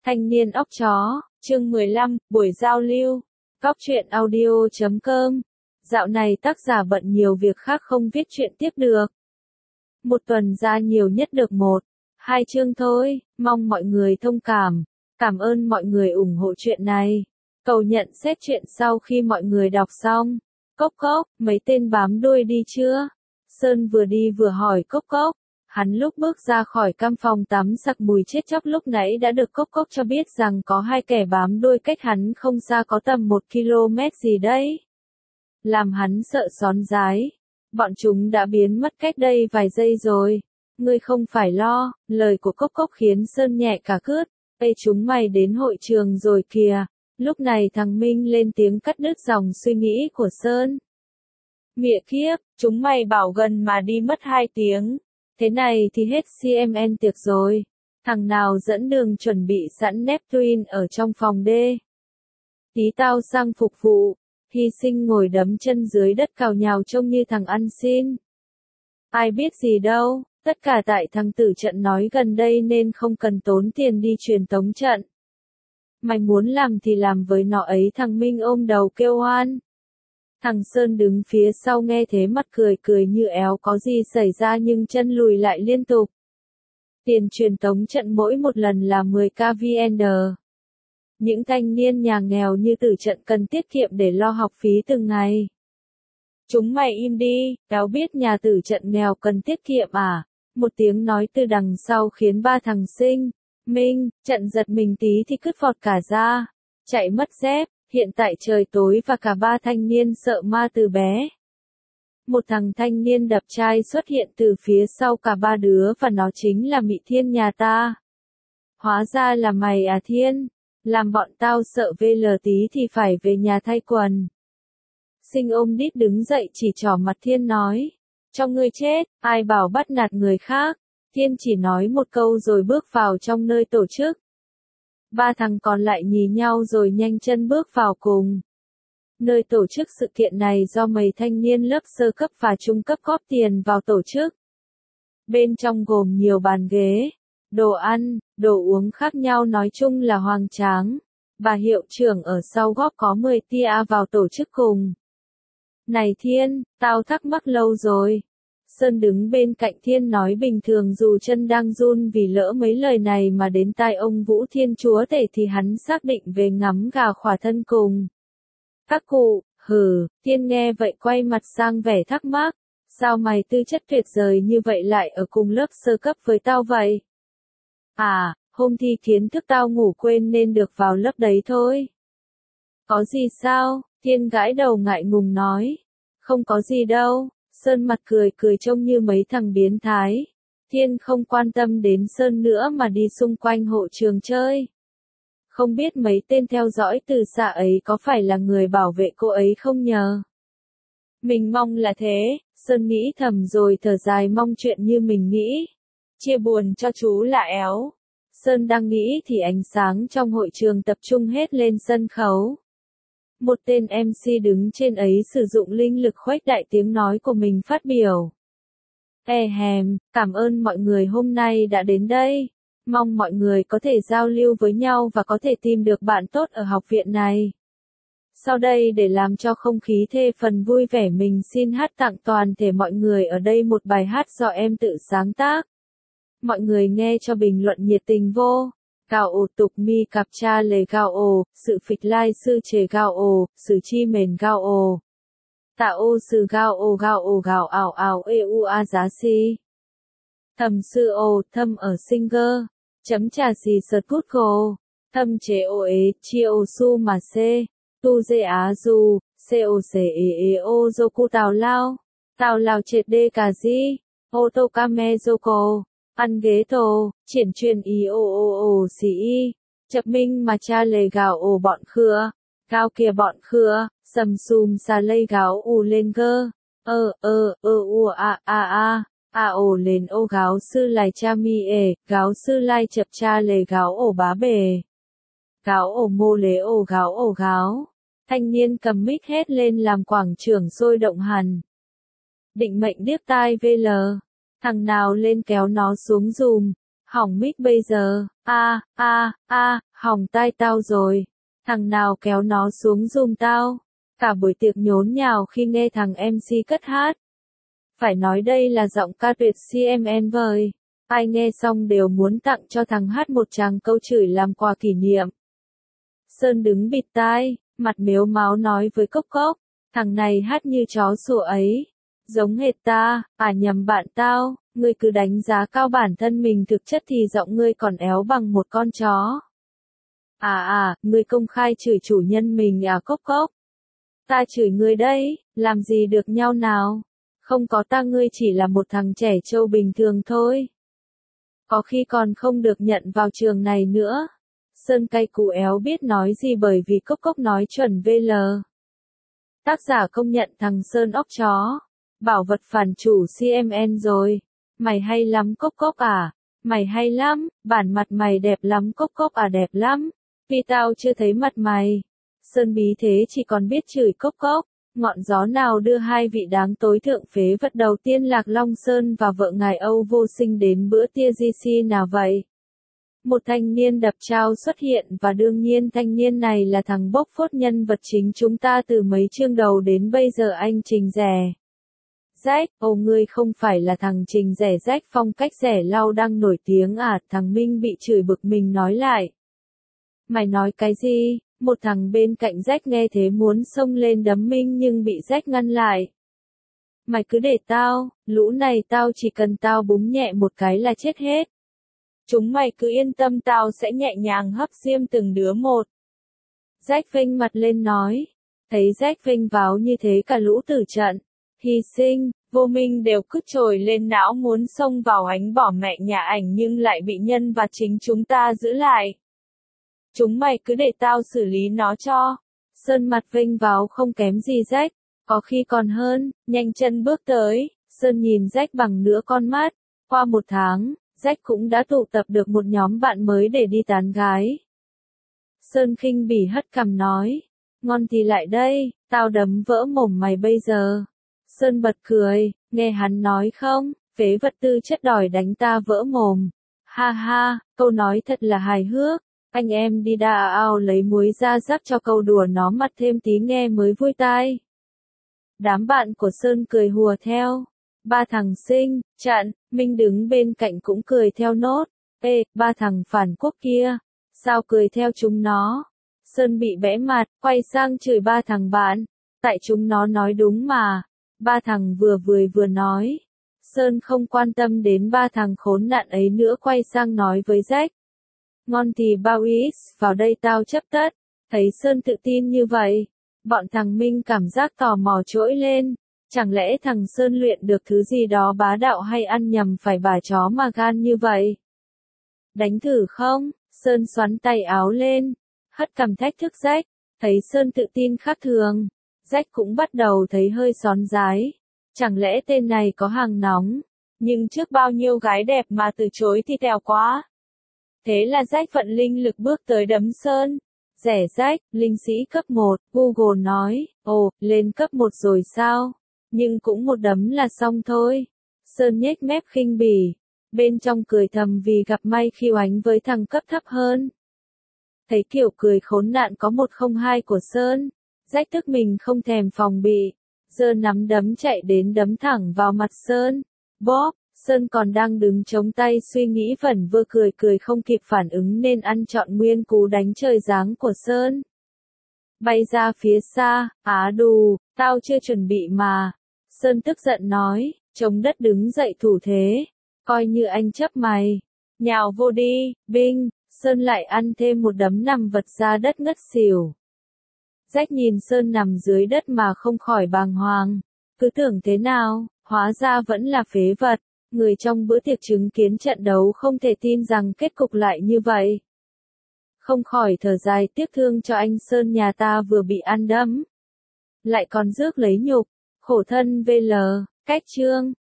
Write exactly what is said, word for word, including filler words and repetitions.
Thanh niên óc chó, chương mười lăm, buổi giao lưu. Góc truyện audio chấm com. Dạo này tác giả bận nhiều việc khác không viết truyện tiếp được. Một tuần ra nhiều nhất được một, hai chương thôi, mong mọi người thông cảm. Cảm ơn mọi người ủng hộ chuyện này. Cầu nhận xét chuyện sau khi mọi người đọc xong. Cốc cốc, mấy tên bám đuôi đi chưa? Sơn vừa đi vừa hỏi Cốc cốc. Hắn lúc bước ra khỏi căn phòng tắm sặc mùi chết chóc lúc nãy đã được Cốc cốc cho biết rằng có hai kẻ bám đuôi cách hắn không xa có tầm một ki lô mét gì đấy. Làm hắn sợ xón rái. Bọn chúng đã biến mất cách đây vài giây rồi. Ngươi không phải lo, lời của Cốc cốc khiến Sơn nhẹ cả cướt. Ê chúng mày đến hội trường rồi kìa. Lúc này thằng Minh lên tiếng cắt đứt dòng suy nghĩ của Sơn. Mịa kiếp, chúng mày bảo gần mà đi mất hai tiếng. Thế này thì hết xê em en tiệc rồi. Thằng nào dẫn đường chuẩn bị sẵn Neptune ở trong phòng đê. Tí tao sang phục vụ. Hy sinh ngồi đấm chân dưới đất cào nhào trông như thằng ăn xin. Ai biết gì đâu, tất cả tại thằng tử trận nói gần đây nên không cần tốn tiền đi truyền tống trận. Mày muốn làm thì làm với nó ấy, thằng Minh ôm đầu kêu oan. Thằng Sơn đứng phía sau nghe thế mặt cười cười như éo có gì xảy ra nhưng chân lùi lại liên tục. Tiền truyền tống trận mỗi một lần là mười k vê en đê. Những thanh niên nhà nghèo như tử trận cần tiết kiệm để lo học phí từng ngày. Chúng mày im đi, éo biết nhà tử trận nghèo cần tiết kiệm à? Một tiếng nói từ đằng sau khiến ba thằng Sinh, Minh, trận giật mình tí thì cứt vọt cả ra. Chạy mất dép. Hiện tại trời tối và cả ba thanh niên sợ ma từ bé. Một thằng thanh niên đập chai xuất hiện từ phía sau cả ba đứa và nó chính là Mị Thiên nhà ta. Hóa ra là mày à Thiên, làm bọn tao sợ vê lờ tí thì phải về nhà thay quần. Sinh ôm đít đứng dậy chỉ trỏ mặt Thiên nói, cho ngươi chết, ai bảo bắt nạt người khác. Thiên chỉ nói một câu rồi bước vào trong nơi tổ chức. Ba thằng còn lại nhìn nhau rồi nhanh chân bước vào cùng. Nơi tổ chức sự kiện này do mấy thanh niên lớp sơ cấp và trung cấp góp tiền vào tổ chức. Bên trong gồm nhiều bàn ghế, đồ ăn, đồ uống khác nhau nói chung là hoành tráng. Bà hiệu trưởng ở sau góp có mười tia vào tổ chức cùng. Này Thiên, tao thắc mắc lâu rồi. Sơn đứng bên cạnh Thiên nói bình thường dù chân đang run vì lỡ mấy lời này mà đến tai ông Vũ Thiên Chúa Tể thì hắn xác định về ngắm gà khỏa thân cùng. Các cụ, hừ, Thiên nghe vậy quay mặt sang vẻ thắc mắc, sao mày tư chất tuyệt vời như vậy lại ở cùng lớp sơ cấp với tao vậy? À, hôm thi kiến thức tao ngủ quên nên được vào lớp đấy thôi. Có gì sao? Thiên gãi đầu ngại ngùng nói. Không có gì đâu. Sơn mặt cười cười trông như mấy thằng biến thái. Thiên không quan tâm đến Sơn nữa mà đi xung quanh hộ trường chơi. Không biết mấy tên theo dõi từ xa ấy có phải là người bảo vệ cô ấy không nhờ? Mình mong là thế, Sơn nghĩ thầm rồi thở dài mong chuyện như mình nghĩ. Chia buồn cho chú là éo. Sơn đang nghĩ thì ánh sáng trong hội trường tập trung hết lên sân khấu. Một tên em xê đứng trên ấy sử dụng linh lực khuếch đại tiếng nói của mình phát biểu. Ê hèm, cảm ơn mọi người hôm nay đã đến đây. Mong mọi người có thể giao lưu với nhau và có thể tìm được bạn tốt ở học viện này. Sau đây để làm cho không khí thê phần vui vẻ mình xin hát tặng toàn thể mọi người ở đây một bài hát do em tự sáng tác. Mọi người nghe cho bình luận nhiệt tình vô. Gào ồ tục mi cặp cha lề gào ồ, sự phịch lai sư chề gào ồ, sự chi mền gào ồ. Tạ ô sư gào ồ gào ồ gào ảo ảo ê u a giá si. Thầm sư ồ thâm ở singer, chấm trà xì sợt cút gồ, thâm chế ô ế chi ô su mà xê, tu dê á du, xê ô xê ế ế ô dô cu tào lao, tào lao triệt đê cà di, ô tô ca me dô cô. Ăn ghế tổ, triển truyền ý ô ô ô xì y, chập minh mà cha lề gào ồ bọn khưa, gào kìa bọn khưa, sầm xùm xà lây gáo ù lên gơ, ơ ơ ơ u a a a, a ồ lên ô gáo sư lai cha mi ề, gáo sư lai chập cha lề gáo ồ bá bề, gáo ồ mô lế ồ gáo ồ gáo, thanh niên cầm mic hét lên làm quảng trường sôi động hẳn. Định mệnh điếc tai vê lờ. Thằng nào lên kéo nó xuống dùm, Hỏng mic bây giờ, a a a, hỏng tai tao rồi. Thằng nào kéo nó xuống giùm tao. Cả buổi tiệc nhốn nhào khi nghe thằng em xê cất hát. Phải nói đây là giọng ca tuyệt xê em en vời. Ai nghe xong đều muốn tặng cho thằng hát một tràng câu chửi làm quà kỷ niệm. Sơn đứng bịt tai, mặt mếu máo nói với Cốc Cốc, thằng này hát như chó sủa ấy. Giống hệt ta, à nhầm bạn tao, ngươi cứ đánh giá cao bản thân mình thực chất thì giọng ngươi còn éo bằng một con chó. À à, ngươi công khai chửi chủ nhân mình à Cốc Cốc. Ta chửi ngươi đấy, làm gì được nhau nào. Không có ta ngươi chỉ là một thằng trẻ trâu bình thường thôi. Có khi còn không được nhận vào trường này nữa. Sơn cay cú éo biết nói gì bởi vì Cốc Cốc nói chuẩn vê lờ. Tác giả công nhận thằng Sơn óc chó. Bảo vật phản chủ xê em en rồi. Mày hay lắm Cốc Cốc à. Mày hay lắm, bản mặt mày đẹp lắm Cốc Cốc à đẹp lắm. Vì tao chưa thấy mặt mày. Sơn bí thế chỉ còn biết chửi Cốc Cốc. Ngọn gió nào đưa hai vị đáng tối thượng phế vật đầu tiên Lạc Long Sơn và vợ ngài Âu Vô Sinh đến bữa tia giê xê nào vậy? Một thanh niên đập trao xuất hiện và đương nhiên thanh niên này là thằng bốc phốt nhân vật chính chúng ta từ mấy chương đầu đến bây giờ anh Trình Rẻ. Rách, ồ ngươi không phải là thằng Trình Rẻ rách phong cách rẻ lau đang nổi tiếng à, thằng Minh bị chửi bực mình nói lại. Mày nói cái gì? Một thằng bên cạnh rách nghe thế muốn xông lên đấm Minh nhưng bị rách ngăn lại. Mày cứ để tao, lũ này tao chỉ cần tao búng nhẹ một cái là chết hết. Chúng mày cứ yên tâm tao sẽ nhẹ nhàng hấp xiêm từng đứa một. Rách vênh mặt lên nói. Thấy rách vênh váo như thế cả lũ tử trận. Hy sinh, vô minh đều cứ trồi lên não muốn xông vào ánh bỏ mẹ nhà ảnh nhưng lại bị nhân vật chính chúng ta giữ lại. Chúng mày cứ để tao xử lý nó cho. Sơn mặt vênh váo không kém gì rách. Có khi còn hơn, nhanh chân bước tới. Sơn nhìn rách bằng nửa con mắt. Qua một tháng, rách cũng đã tụ tập được một nhóm bạn mới để đi tán gái. Sơn khinh bỉ hất cằm nói. Ngon thì lại đây, tao đấm vỡ mồm mày bây giờ. Sơn bật cười, nghe hắn nói không, phế vật tư chất đòi đánh ta vỡ mồm. Ha ha, câu nói thật là hài hước. Anh em đi đa ao lấy muối ra rắc cho câu đùa nó mặt thêm tí nghe mới vui tai. Đám bạn của Sơn cười hùa theo. Ba thằng xinh, trận, Minh đứng bên cạnh cũng cười theo nốt. Ê, ba thằng phản quốc kia, sao cười theo chúng nó? Sơn bị bẽ mặt, quay sang chửi ba thằng bạn. Tại chúng nó nói đúng mà. Ba thằng vừa vừa vừa nói. Sơn không quan tâm đến ba thằng khốn nạn ấy nữa quay sang nói với Jack. Ngon thì bao ít, vào đây tao chấp tất. Thấy Sơn tự tin như vậy. Bọn thằng Minh cảm giác tò mò trỗi lên. Chẳng lẽ thằng Sơn luyện được thứ gì đó bá đạo hay ăn nhầm phải bà chó mà gan như vậy? Đánh thử không? Sơn xoắn tay áo lên. Hất cằm thách thức Jack. Thấy Sơn tự tin khác thường. Jack cũng bắt đầu thấy hơi xón rái. Chẳng lẽ tên này có hàng nóng? Nhưng trước bao nhiêu gái đẹp mà từ chối thì tèo quá. Thế là Jack vận linh lực bước tới đấm Sơn. Rẻ Jack, linh sĩ cấp một, Google nói, ồ, lên cấp một rồi sao? Nhưng cũng một đấm là xong thôi. Sơn nhếch mép khinh bỉ. Bên trong cười thầm vì gặp may khi oánh với thằng cấp thấp hơn. Thấy kiểu cười khốn nạn có một không hai của Sơn. Rách tức mình không thèm phòng bị. Giơ nắm đấm chạy đến đấm thẳng vào mặt Sơn. Bóp, Sơn còn đang đứng chống tay suy nghĩ vẩn vơ cười cười không kịp phản ứng nên ăn trọn nguyên cú đánh trời giáng của Sơn. Bay ra phía xa, á đù, tao chưa chuẩn bị mà. Sơn tức giận nói, chống đất đứng dậy thủ thế. Coi như anh chấp mày. Nhào vô đi, binh. Sơn lại ăn thêm một đấm nằm vật ra đất ngất xỉu. Jack nhìn Sơn nằm dưới đất mà không khỏi bàng hoàng. Cứ tưởng thế nào, hóa ra vẫn là phế vật. Người trong bữa tiệc chứng kiến trận đấu không thể tin rằng kết cục lại như vậy. Không khỏi thở dài tiếc thương cho anh Sơn nhà ta vừa bị ăn đấm. Lại còn rước lấy nhục, khổ thân vê lờ, cách chương.